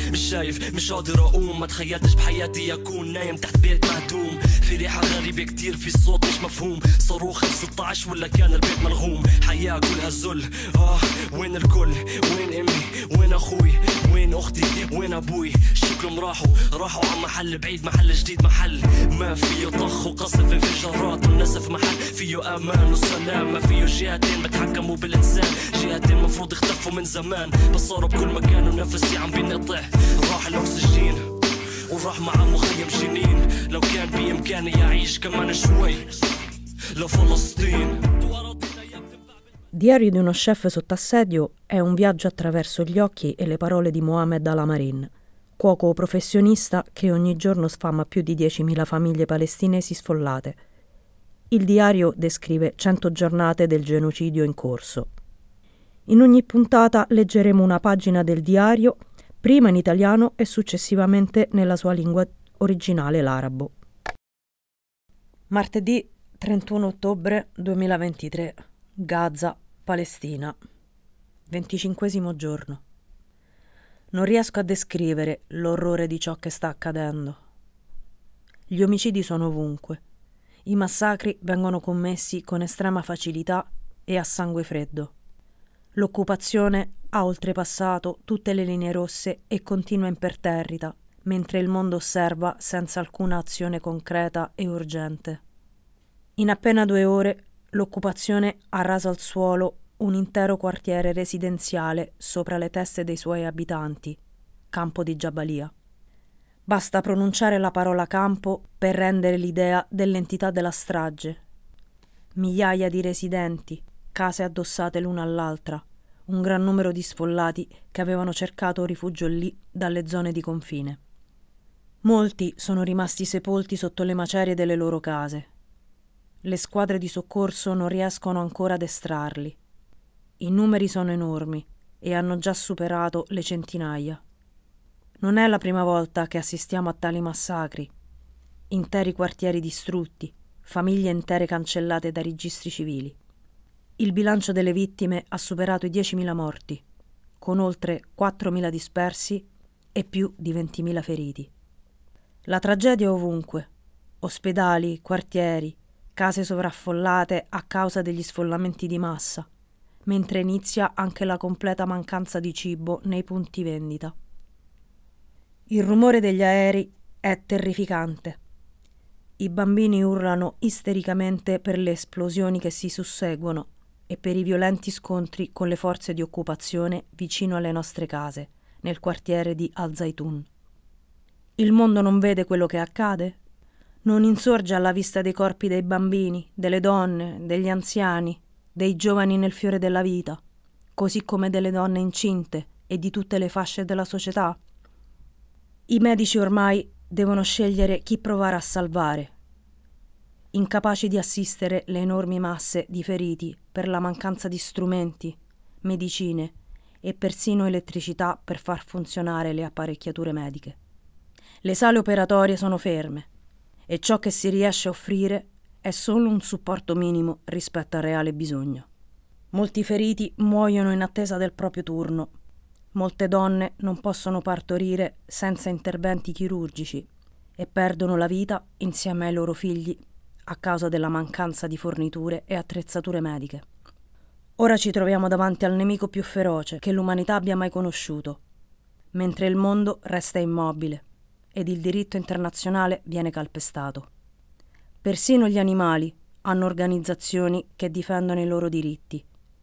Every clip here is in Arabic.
مش شايف مش قادر اقوم ما تخيلتش بحياتي اكون نايم تحت بيت مهدوم في ريحة غريبة كتير في صوت مش مفهوم صاروخ 16 ولا كان البيت ملغوم حياة كلها ذل وين الكل وين امي وين اخوي وين اختي وين ابوي شكلهم راحوا على محل بعيد محل جديد محل ما فيه طخ وقصف انفجارات والنسف محل فيه امان وسلام ما فيه جهتين بتحكموا بالانسان جهتين مفروض اختفوا من زمان بس صاروا بكل مكان ونفسي عم بينقطع راح الاكسجين وراح مع مخيم جنين لو كان بإمكاني أعيش كمان شوي لفلسطين. Diario di uno chef sotto assedio è un viaggio attraverso gli occhi e le parole di Mohamed Al-Amarin, cuoco professionista che ogni giorno sfama più di 10.000 famiglie palestinesi sfollate. Il diario descrive 100 giornate del genocidio in corso. In ogni puntata leggeremo una pagina del diario, prima in italiano e successivamente nella sua lingua originale, l'arabo. Martedì 31 ottobre 2023, Gaza, Palestina. 25° giorno. Non riesco a descrivere l'orrore di ciò che sta accadendo. Gli omicidi sono ovunque. I massacri vengono commessi con estrema facilità e a sangue freddo. L'occupazione ha oltrepassato tutte le linee rosse e continua imperterrita, mentre il mondo osserva senza alcuna azione concreta e urgente. In appena 2 ore, l'occupazione ha raso al suolo un intero quartiere residenziale sopra le teste dei suoi abitanti, Campo di Jabalia. Basta pronunciare la parola campo per rendere l'idea dell'entità della strage. Migliaia di residenti, case addossate l'una all'altra, un gran numero di sfollati che avevano cercato rifugio lì dalle zone di confine. Molti sono rimasti sepolti sotto le macerie delle loro case. Le squadre di soccorso non riescono ancora ad estrarli. I numeri sono enormi e hanno già superato le centinaia. Non è la prima volta che assistiamo a tali massacri. Interi quartieri distrutti, famiglie intere cancellate dai registri civili. Il bilancio delle vittime ha superato i 10.000 morti, con oltre 4.000 dispersi e più di 20.000 feriti. La tragedia è ovunque. Ospedali, quartieri, case sovraffollate a causa degli sfollamenti di massa, mentre inizia anche la completa mancanza di cibo nei punti vendita. Il rumore degli aerei è terrificante. I bambini urlano istericamente per le esplosioni che si susseguono e per i violenti scontri con le forze di occupazione vicino alle nostre case, nel quartiere di Al-Zaytun. Il mondo non vede quello che accade? Non insorge alla vista dei corpi dei bambini, delle donne, degli anziani, dei giovani nel fiore della vita, così come delle donne incinte e di tutte le fasce della società? I medici ormai devono scegliere chi provare a salvare, incapaci di assistere le enormi masse di feriti per la mancanza di strumenti, medicine e persino elettricità per far funzionare le apparecchiature mediche. Le sale operatorie sono ferme e ciò che si riesce a offrire è solo un supporto minimo rispetto al reale bisogno. Molti feriti muoiono in attesa del proprio turno. Molte donne non possono partorire senza interventi chirurgici e perdono la vita insieme ai loro figli a causa della mancanza di forniture e attrezzature mediche. Ora ci troviamo davanti al nemico più feroce che l'umanità abbia mai conosciuto, mentre il mondo resta immobile ed il diritto internazionale viene calpestato. Persino gli animali hanno organizzazioni che difendono i loro diritti.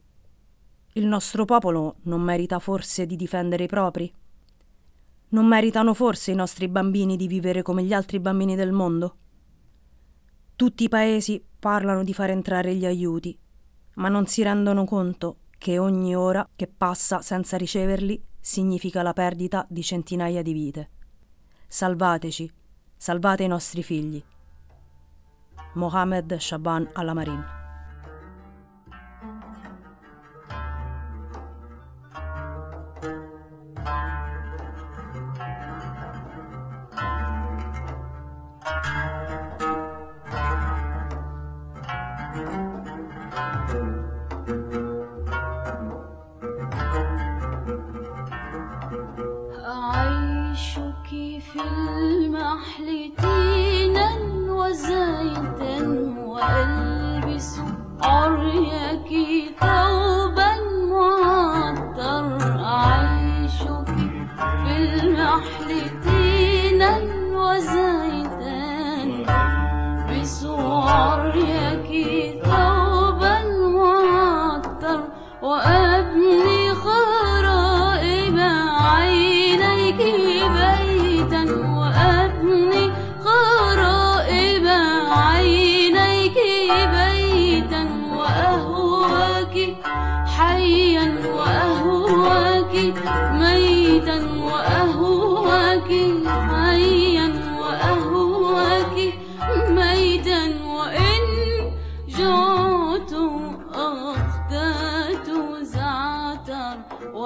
Il nostro popolo non merita forse di difendere i propri? Non meritano forse i nostri bambini di vivere come gli altri bambini del mondo? Tutti i paesi parlano di far entrare gli aiuti, ma non si rendono conto che ogni ora che passa senza riceverli significa la perdita di centinaia di vite. Salvateci, salvate i nostri figli. Mohamed Shaban Al-Amarin.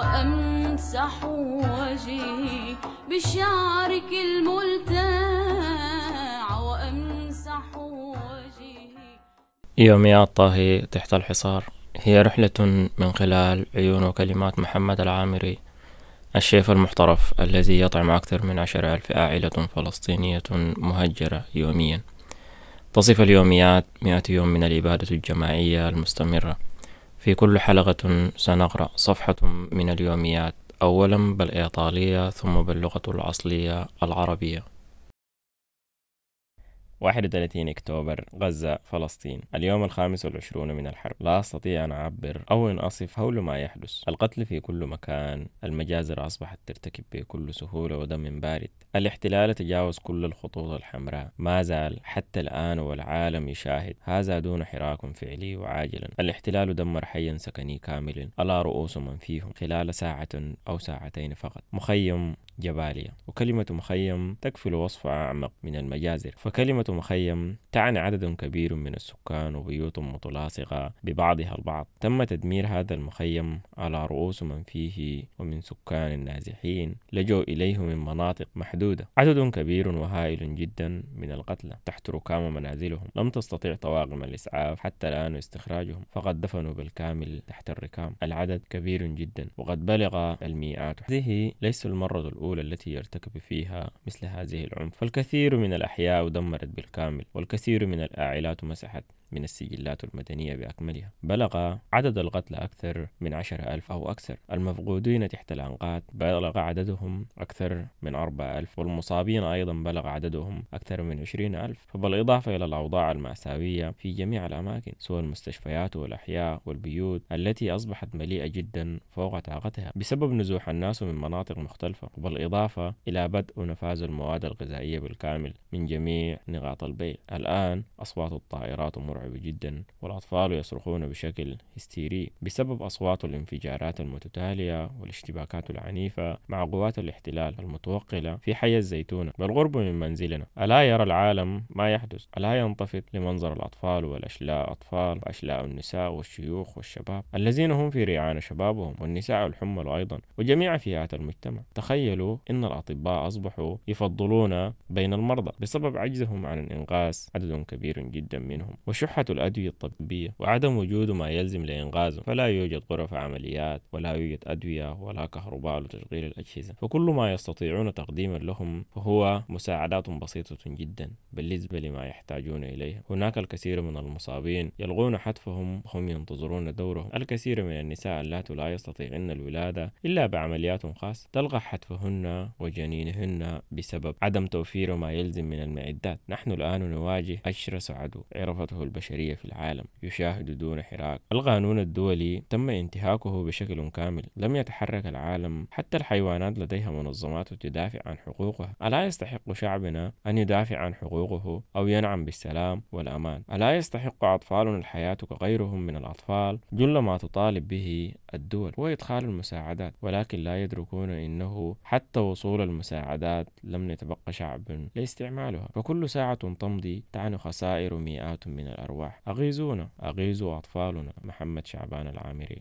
وأمسح وجهي بشعرك الملتاع وأمسح وجهي. يوميات طاهي تحت الحصار هي رحلة من خلال عيون وكلمات محمد العامري، الشيف المحترف الذي يطعم أكثر من 10,000 عائلة فلسطينية مهجرة يوميا. تصف اليوميات 100 يوم من الإبادة الجماعية المستمرة. في كل حلقة سنقرأ صفحة من اليوميات، أولا بالإيطالية ثم باللغة الأصلية العربية. 31 أكتوبر، غزة، فلسطين. اليوم 25 من الحرب. لا أستطيع أن أعبر أو أن أصف هول ما يحدث. القتل في كل مكان، المجازر أصبحت ترتكب بكل سهولة ودم بارد. الاحتلال تجاوز كل الخطوط الحمراء، ما زال حتى الآن والعالم يشاهد، هذا دون حراك فعلي وعاجلا. الاحتلال دمر حيا سكني كامل على رؤوس من فيهم خلال ساعة أو ساعتين فقط. مخيم جباليا، وكلمة مخيم تكفل وصف أعمق من المجازر، فكلمة مخيم تعني عدد كبير من السكان وبيوت متلاصقة ببعضها البعض. تم تدمير هذا المخيم على رؤوس من فيه ومن سكان النازحين لجوا إليه من مناطق محدودة. عدد كبير وهائل جدا من القتلى تحت ركام منازلهم، لم تستطيع طواقم الإسعاف حتى الآن استخراجهم، فقد دفنوا بالكامل تحت الركام. العدد كبير جدا وقد بلغ المئات. هذه ليس المرة الأولى التي يرتكب فيها مثل هذه العنف، فالكثير من الأحياء دمرت بالكامل، والكثير من العائلات مسحت من السجلات المدنية بأكملها. بلغ عدد القتلى أكثر من 10,000 أو أكثر. المفقودين تحت الأنقاض بلغ عددهم أكثر من 4,000، والمصابين أيضا بلغ عددهم أكثر من 20,000. فبالإضافة إلى الأوضاع المأساوية في جميع الأماكن، سواء المستشفيات والأحياء والبيوت التي أصبحت مليئة جدا فوق طاقتها بسبب نزوح الناس من مناطق مختلفة، وبالإضافة إلى بدء نفاذ المواد الغذائية بالكامل من جميع نقاط البيع. الآن أصوات الطائرات مرعبة جدا، والأطفال يصرخون بشكل هستيري بسبب أصوات الانفجارات المتتالية والاشتباكات العنيفة مع قوات الاحتلال المتوقلة في حي الزيتونة بالقرب من منزلنا. ألا يرى العالم ما يحدث؟ ألا ينتفض لمنظر الأطفال والأشلاء، أطفال وأشلاء النساء والشيوخ والشباب الذين هم في ريعان شبابهم، والنساء الحمل أيضا، وجميع فئات المجتمع. تخيلوا إن الأطباء أصبحوا يفضلون بين المرضى بسبب عجزهم عن الإنقاذ عدد كبير جدا منهم، وشحة الأدوية الطبية وعدم وجود ما يلزم لإنقاذهم. فلا يوجد غرف عمليات، ولا يوجد أدوية ولا كهرباء لتشغيل الأجهزة، فكل ما يستطيعون تقديمه لهم هو مساعدات بسيطة جدا بالنسبة لما يحتاجون إليه. هناك الكثير من المصابين يلغون حتفهم وهم ينتظرون دورهم. الكثير من النساء اللاتي لا يستطيعن الولادة إلا بعمليات خاصة تلغى حتفهن وجنينهن بسبب عدم توفير ما يلزم من المعدات. نحن الآن نواجه أشرس عدو عرفته البشرية في العالم، يشاهد دون حراك. القانون الدولي تم انتهاكه بشكل كامل، لم يتحرك العالم. حتى الحيوانات لديها منظمات تدافع عن حقوقها. ألا يستحق شعبنا أن يدافع عن حقوقه أو ينعم بالسلام والأمان؟ ألا يستحق أطفالنا الحياة كغيرهم من الأطفال؟ جل ما تطالب به الدول هو إدخال المساعدات، ولكن لا يدركون إنه حتى وصول المساعدات لم يتبقى شعب لاستعمالها، فكل ساعة تمضي تعني خسائر مئات من الأرواح. أغيظونا، أغيظوا أطفالنا. محمد شعبان العامري.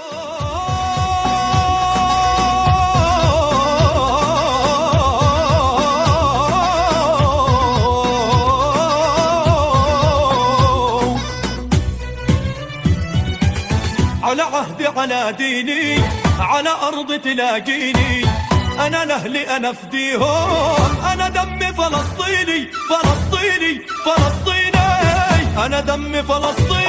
على عهدي على ديني على أرض تلاقيني، أنا لأهلي أنا فديهم، أنا دمي فلسطيني فلسطيني فلسطيني، أنا دمي فلسطيني.